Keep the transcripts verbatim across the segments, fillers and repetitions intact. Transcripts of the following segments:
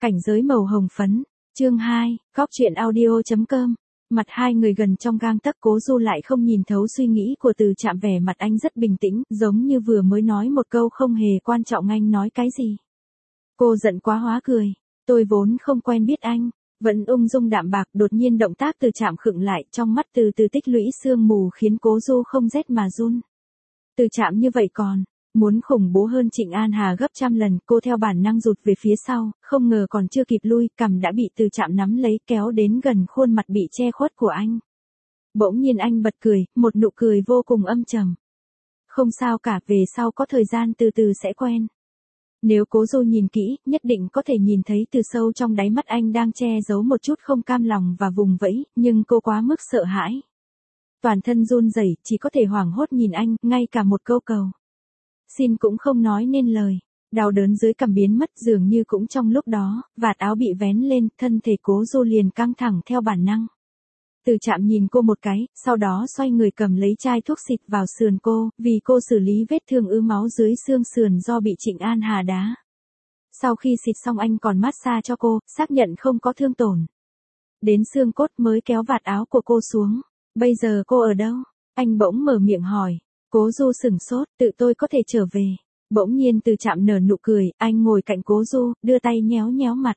Cảnh giới màu hồng phấn, chương hai, góc truyện audio.com. Mặt hai người gần trong gang tấc, Cố Du lại không nhìn thấu suy nghĩ của Từ Trạm, vẻ mặt anh rất bình tĩnh, giống như vừa mới nói một câu không hề quan trọng. Anh nói cái gì? Cô giận quá hóa cười. Tôi vốn không quen biết anh. Vẫn ung dung đạm bạc, đột nhiên động tác Từ Trạm khựng lại, trong mắt từ từ tích lũy sương mù khiến Cố Du không rét mà run. Từ Trạm như vậy còn muốn khủng bố hơn Trịnh An Hà gấp trăm lần. Cô theo bản năng rụt về phía sau, không ngờ còn chưa kịp lui, cằm đã bị Từ Trạm nắm lấy, kéo đến gần khuôn mặt bị che khuất của anh. Bỗng nhiên anh bật cười, một nụ cười vô cùng âm trầm. Không sao cả, về sau có thời gian từ từ sẽ quen. Nếu Cố Du nhìn kỹ, nhất định có thể nhìn thấy từ sâu trong đáy mắt anh đang che giấu một chút không cam lòng và vùng vẫy, nhưng cô quá mức sợ hãi. Toàn thân run rẩy, chỉ có thể hoảng hốt nhìn anh, ngay cả một câu cầu xin cũng không nói nên lời. Đau đớn dưới cằm biến mất, dường như cũng trong lúc đó, vạt áo bị vén lên, thân thể Cố Du liền căng thẳng theo bản năng. Từ Trạm nhìn cô một cái, sau đó xoay người cầm lấy chai thuốc xịt vào sườn cô, vì cô xử lý vết thương ứ máu dưới xương sườn do bị Trịnh An Hà đá. Sau khi xịt xong anh còn massage cho cô, xác nhận không có thương tổn đến xương cốt mới kéo vạt áo của cô xuống. Bây giờ cô ở đâu? Anh bỗng mở miệng hỏi. Cố Du sửng sốt, tự tôi có thể trở về. Bỗng nhiên Từ Trạm nở nụ cười, anh ngồi cạnh Cố Du, đưa tay nhéo nhéo mặt.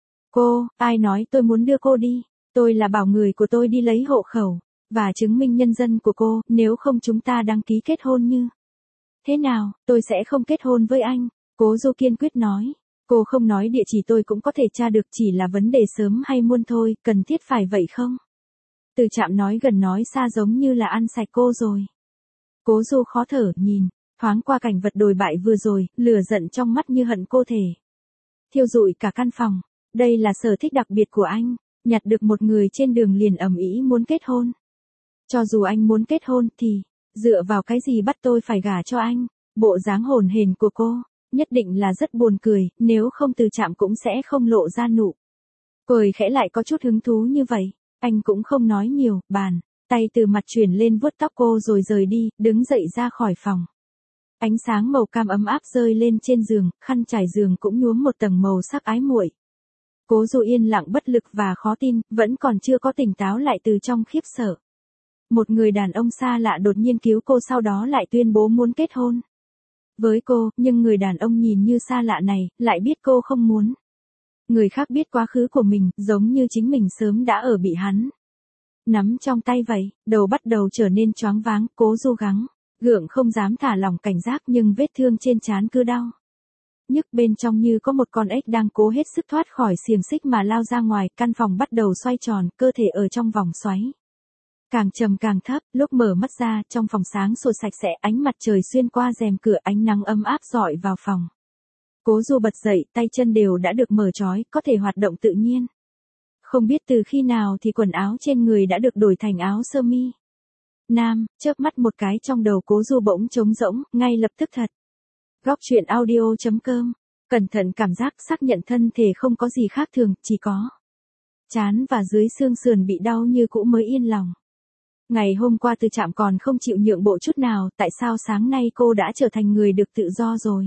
Cô, ai nói tôi muốn đưa cô đi? Tôi là bảo người của tôi đi lấy hộ khẩu và chứng minh nhân dân của cô, nếu không chúng ta đăng ký kết hôn như thế nào? Tôi sẽ không kết hôn với anh. Cố Du kiên quyết nói. Cô không nói địa chỉ tôi cũng có thể tra được, chỉ là vấn đề sớm hay muộn thôi, cần thiết phải vậy không? Từ Trạm nói gần nói xa, giống như là ăn sạch cô rồi. Cố Du khó thở, nhìn thoáng qua cảnh vật đồi bại vừa rồi, lửa giận trong mắt như hận cô thể thiêu rụi cả căn phòng. Đây là sở thích đặc biệt của anh, nhặt được một người trên đường liền ầm ĩ muốn kết hôn. Cho dù anh muốn kết hôn thì dựa vào cái gì bắt tôi phải gả cho anh? Bộ dáng hồn hển của cô nhất định là rất buồn cười, nếu không Từ Trạm cũng sẽ không lộ ra nụ cười khẽ lại có chút hứng thú như vậy. Anh cũng không nói nhiều, bàn tay từ mặt chuyển lên vuốt tóc cô rồi rời đi, đứng dậy ra khỏi phòng. Ánh sáng màu cam ấm áp rơi lên trên giường, khăn trải giường cũng nhuốm một tầng màu sắc ái muội. Cố Du yên lặng bất lực và khó tin, vẫn còn chưa có tỉnh táo lại từ trong khiếp sợ. Một người đàn ông xa lạ đột nhiên cứu cô, sau đó lại tuyên bố muốn kết hôn với cô, nhưng người đàn ông nhìn như xa lạ này, lại biết cô không muốn. Người khác biết quá khứ của mình, giống như chính mình sớm đã ở bị hắn nắm trong tay vậy, đầu bắt đầu trở nên choáng váng. Cố Du gắng gượng không dám thả lỏng cảnh giác, nhưng vết thương trên trán cứ đau nhức, bên trong như có một con ếch đang cố hết sức thoát khỏi xiềng xích mà lao ra ngoài. Căn phòng bắt đầu xoay tròn, cơ thể ở trong vòng xoáy càng trầm càng thấp. Lúc mở mắt ra, trong phòng sáng sủa sạch sẽ, ánh mặt trời xuyên qua rèm cửa, ánh nắng ấm áp rọi vào phòng. Cố Du bật dậy, tay chân đều đã được mở trói, có thể hoạt động tự nhiên. Không biết từ khi nào thì quần áo trên người đã được đổi thành áo sơ mi nam, chớp mắt một cái trong đầu Cố Du bỗng trống rỗng, ngay lập tức thật. Góc truyện audio.com. Cẩn thận cảm giác xác nhận thân thể không có gì khác thường, chỉ có trán và dưới xương sườn bị đau như cũ mới yên lòng. Ngày hôm qua Từ Trạm còn không chịu nhượng bộ chút nào, tại sao sáng nay cô đã trở thành người được tự do rồi?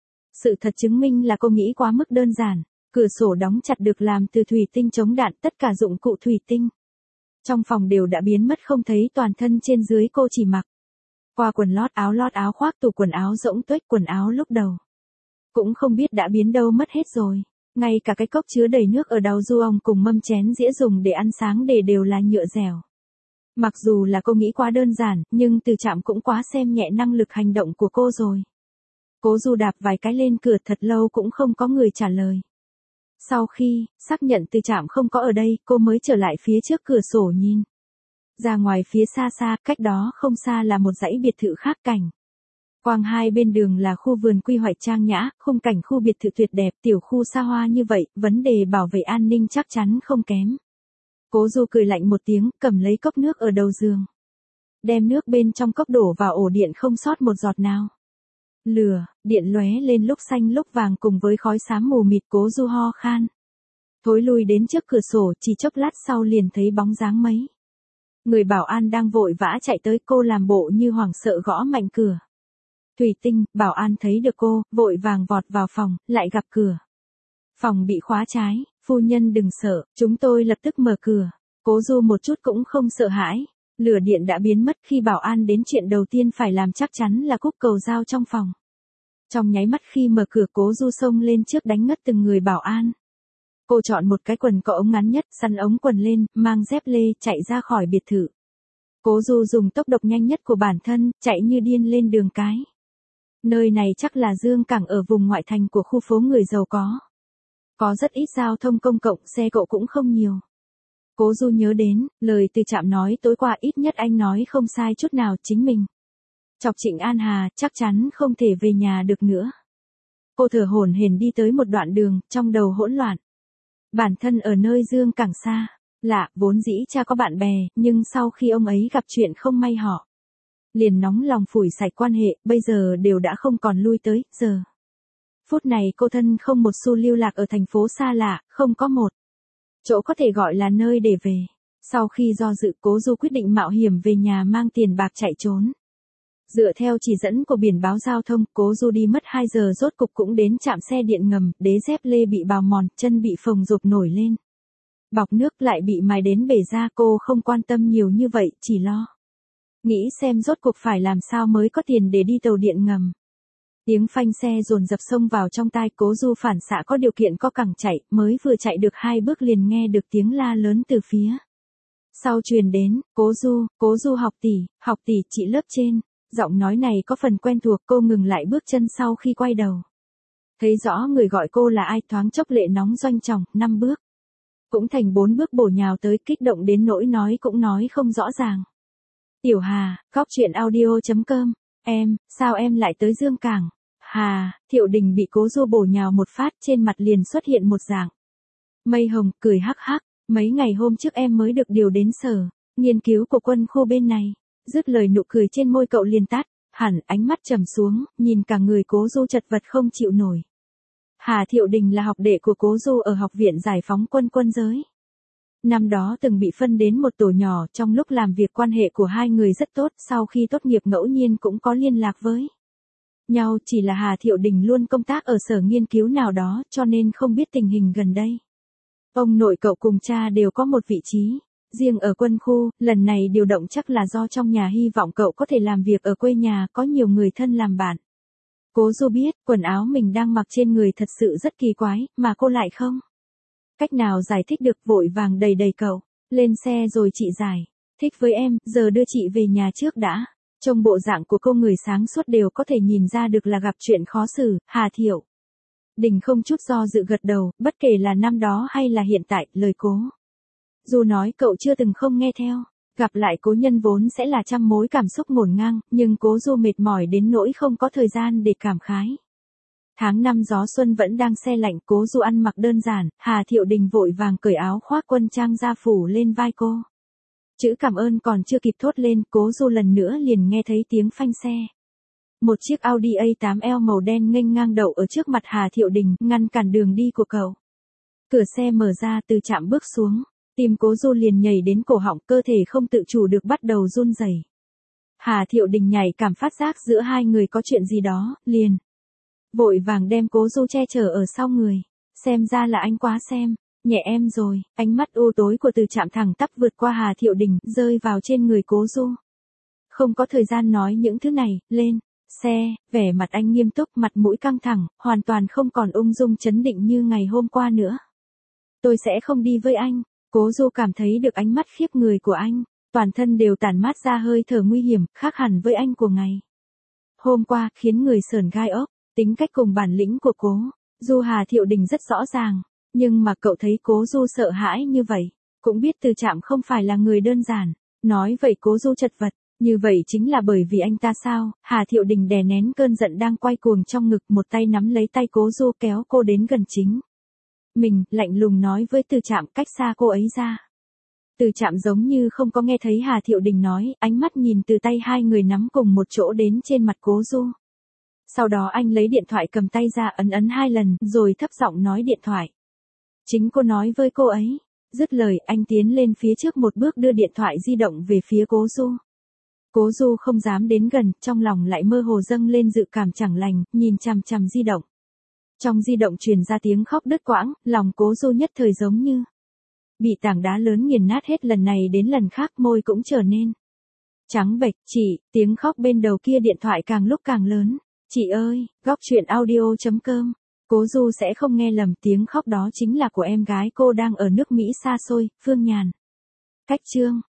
Sự thật chứng minh là cô nghĩ quá mức đơn giản. Cửa sổ đóng chặt được làm từ thủy tinh chống đạn, tất cả dụng cụ thủy tinh trong phòng đều đã biến mất không thấy, toàn thân trên dưới cô chỉ mặc qua quần lót, áo lót, áo khoác, tủ quần áo rỗng tuếch, quần áo lúc đầu cũng không biết đã biến đâu mất hết rồi. Ngay cả cái cốc chứa đầy nước ở đầu du ong cùng mâm chén dĩa dùng để ăn sáng để đều là nhựa dẻo. Mặc dù là cô nghĩ quá đơn giản, nhưng Từ Trạm cũng quá xem nhẹ năng lực hành động của cô rồi. Cố Du đạp vài cái lên cửa, thật lâu cũng không có người trả lời. Sau khi xác nhận Từ Trạm không có ở đây, cô mới trở lại phía trước cửa sổ nhìn ra ngoài phía xa xa. Cách đó không xa là một dãy biệt thự khác, cảnh quang hai bên đường là khu vườn quy hoạch trang nhã, khung cảnh khu biệt thự tuyệt đẹp. Tiểu khu xa hoa như vậy, vấn đề bảo vệ an ninh chắc chắn không kém. Cố Du cười lạnh một tiếng, cầm lấy cốc nước ở đầu giường, đem nước bên trong cốc đổ vào ổ điện, không sót một giọt nào. Lửa điện lóe lên lúc xanh lúc vàng cùng với khói xám mù mịt. Cố Du ho khan thối lui đến trước cửa sổ, chỉ chốc lát sau liền thấy bóng dáng mấy người bảo an đang vội vã chạy tới. Cô làm bộ như hoảng sợ gõ mạnh cửa thủy tinh, bảo an thấy được cô, vội vàng vọt vào phòng, lại gặp cửa Phòng bị khóa trái, phu nhân đừng sợ, chúng tôi lập tức mở cửa. Cố Du một chút cũng không sợ hãi. Lửa điện đã biến mất khi bảo an đến, chuyện đầu tiên phải làm chắc chắn là cúp cầu dao trong phòng. Trong nháy mắt khi mở cửa, Cố Du xông lên trước đánh ngất từng người bảo an. Cô chọn một cái quần có ống ngắn nhất, sắn ống quần lên, mang dép lê, chạy ra khỏi biệt thự. Cố Du dùng tốc độ nhanh nhất của bản thân, chạy như điên lên đường cái. Nơi này chắc là Dương Cảng, ở vùng ngoại thành của khu phố người giàu có. Có rất ít giao thông công cộng, xe cộ cũng không nhiều. Cố Du nhớ đến, lời Từ Trạm nói tối qua, ít nhất anh nói không sai chút nào, chính mình chọc Trịnh An Hà, chắc chắn không thể về nhà được nữa. Cô thở hổn hển đi tới một đoạn đường, trong đầu hỗn loạn. Bản thân ở nơi Dương Cảng xa, lạ, vốn dĩ cha có bạn bè, nhưng sau khi ông ấy gặp chuyện không may họ liền nóng lòng phủi sạch quan hệ, bây giờ đều đã không còn lui tới, giờ. Phút này cô thân không một xu lưu lạc ở thành phố xa lạ, không có một chỗ có thể gọi là nơi để về. Sau khi do dự, Cố Du quyết định mạo hiểm về nhà mang tiền bạc chạy trốn. Dựa theo chỉ dẫn của biển báo giao thông, Cố Du đi mất hai giờ rốt cục cũng đến trạm xe điện ngầm, đế dép lê bị bào mòn, chân bị phồng rộp nổi lên. Bọc nước lại bị mài đến bể ra, cô không quan tâm nhiều như vậy, chỉ lo nghĩ xem rốt cục phải làm sao mới có tiền để đi tàu điện ngầm. Tiếng phanh xe dồn dập xông vào trong tai, Cố Du phản xạ có điều kiện co cẳng chạy, mới vừa chạy được hai bước liền nghe được tiếng la lớn từ phía sau truyền đến. Cố Du, Cố Du học tỷ, học tỷ, chị lớp trên. Giọng nói này có phần quen thuộc, cô ngừng lại bước chân sau khi quay đầu. Thấy rõ người gọi cô là ai, thoáng chốc lệ nóng doanh tròng, năm bước cũng thành bốn bước bổ nhào tới, kích động đến nỗi nói cũng nói không rõ ràng. Tiểu Hà, góc truyện audio chấm com, em, sao em lại tới Dương Cảng? Hà, Thiệu Đình bị Cố Du bổ nhào một phát, trên mặt liền xuất hiện một dạng mây hồng, cười hắc hắc, mấy ngày hôm trước em mới được điều đến sở nghiên cứu của quân khu bên này. Dứt lời nụ cười trên môi cậu liền tắt, hẳn ánh mắt trầm xuống, nhìn cả người Cố Du chật vật không chịu nổi. Hà Thiệu Đình là học đệ của Cố Du ở Học viện Giải phóng quân quân giới. Năm đó từng bị phân đến một tổ nhỏ, trong lúc làm việc quan hệ của hai người rất tốt, sau khi tốt nghiệp ngẫu nhiên cũng có liên lạc với nhau, chỉ là Hà Thiệu Đình luôn công tác ở sở nghiên cứu nào đó, cho nên không biết tình hình gần đây. Ông nội cậu cùng cha đều có một vị trí riêng ở quân khu, lần này điều động chắc là do trong nhà hy vọng cậu có thể làm việc ở quê nhà, có nhiều người thân làm bạn. Cố Du biết, quần áo mình đang mặc trên người thật sự rất kỳ quái, mà cô lại không cách nào giải thích được, vội vàng đầy đầy cậu lên xe rồi chị giải thích với em, giờ đưa chị về nhà trước đã. Trong bộ dạng của cô người sáng suốt đều có thể nhìn ra được là gặp chuyện khó xử. Hà Thiệu Đình không chút do dự gật đầu, bất kể là năm đó hay là hiện tại, lời Cố Du nói cậu chưa từng không nghe theo. Gặp lại cố nhân vốn sẽ là trăm mối cảm xúc ngổn ngang, nhưng Cố Du mệt mỏi đến nỗi không có thời gian để cảm khái. Tháng năm gió xuân vẫn đang se lạnh, Cố Du ăn mặc đơn giản, Hà Thiệu Đình vội vàng cởi áo khoác quân trang ra phủ lên vai cô. Chữ cảm ơn còn chưa kịp thốt lên, Cố Du lần nữa liền nghe thấy tiếng phanh xe. Một chiếc Audi A tám L màu đen nghênh ngang đậu ở trước mặt Hà Thiệu Đình, ngăn cản đường đi của cậu. Cửa xe mở ra, Từ Trạm bước xuống, tim Cố Du liền nhảy đến cổ họng, cơ thể không tự chủ được bắt đầu run rẩy. Hà Thiệu Đình nhảy cảm phát giác giữa hai người có chuyện gì đó, liền vội vàng đem Cố Du che chở ở sau người. Xem ra là anh quá xem nhẹ em rồi. Ánh mắt u tối của Từ Trạm thẳng tắp vượt qua Hà Thiệu Đình, rơi vào trên người Cố Du. Không có thời gian nói những thứ này, lên xe, vẻ mặt anh nghiêm túc, mặt mũi căng thẳng, hoàn toàn không còn ung dung chấn định như ngày hôm qua nữa. Tôi sẽ không đi với anh. Cố Du cảm thấy được ánh mắt khiếp người của anh, toàn thân đều tản mát ra hơi thở nguy hiểm, khác hẳn với anh của ngày hôm qua, khiến người sởn gai ốc. Tính cách cùng bản lĩnh của Cố Du Hà Thiệu Đình rất rõ ràng, nhưng mà cậu thấy Cố Du sợ hãi như vậy, cũng biết Từ Trạm không phải là người đơn giản. Nói vậy Cố Du chật vật, như vậy chính là bởi vì anh ta sao? Hà Thiệu Đình đè nén cơn giận đang quay cuồng trong ngực, một tay nắm lấy tay Cố Du kéo cô đến gần chính mình, lạnh lùng nói với Từ Trạm, cách xa cô ấy ra. Từ Trạm giống như không có nghe thấy Hà Thiệu Đình nói, ánh mắt nhìn từ tay hai người nắm cùng một chỗ đến trên mặt Cố Du. Sau đó anh lấy điện thoại cầm tay ra, ấn ấn hai lần, rồi thấp giọng nói điện thoại. Chính cô nói với cô ấy. Dứt lời, anh tiến lên phía trước một bước đưa điện thoại di động về phía Cố Du. Cố Du không dám đến gần, trong lòng lại mơ hồ dâng lên dự cảm chẳng lành, nhìn chằm chằm di động Trong di động truyền ra tiếng khóc đứt quãng, lòng Cố Du nhất thời giống như bị tảng đá lớn nghiền nát, hết lần này đến lần khác môi cũng trở nên trắng bệch. Chị, tiếng khóc bên đầu kia điện thoại càng lúc càng lớn. Chị ơi, góc truyện audio.com. Cố Du sẽ không nghe lầm, tiếng khóc đó chính là của em gái cô đang ở nước Mỹ xa xôi, Phương Nhàn. Cách chương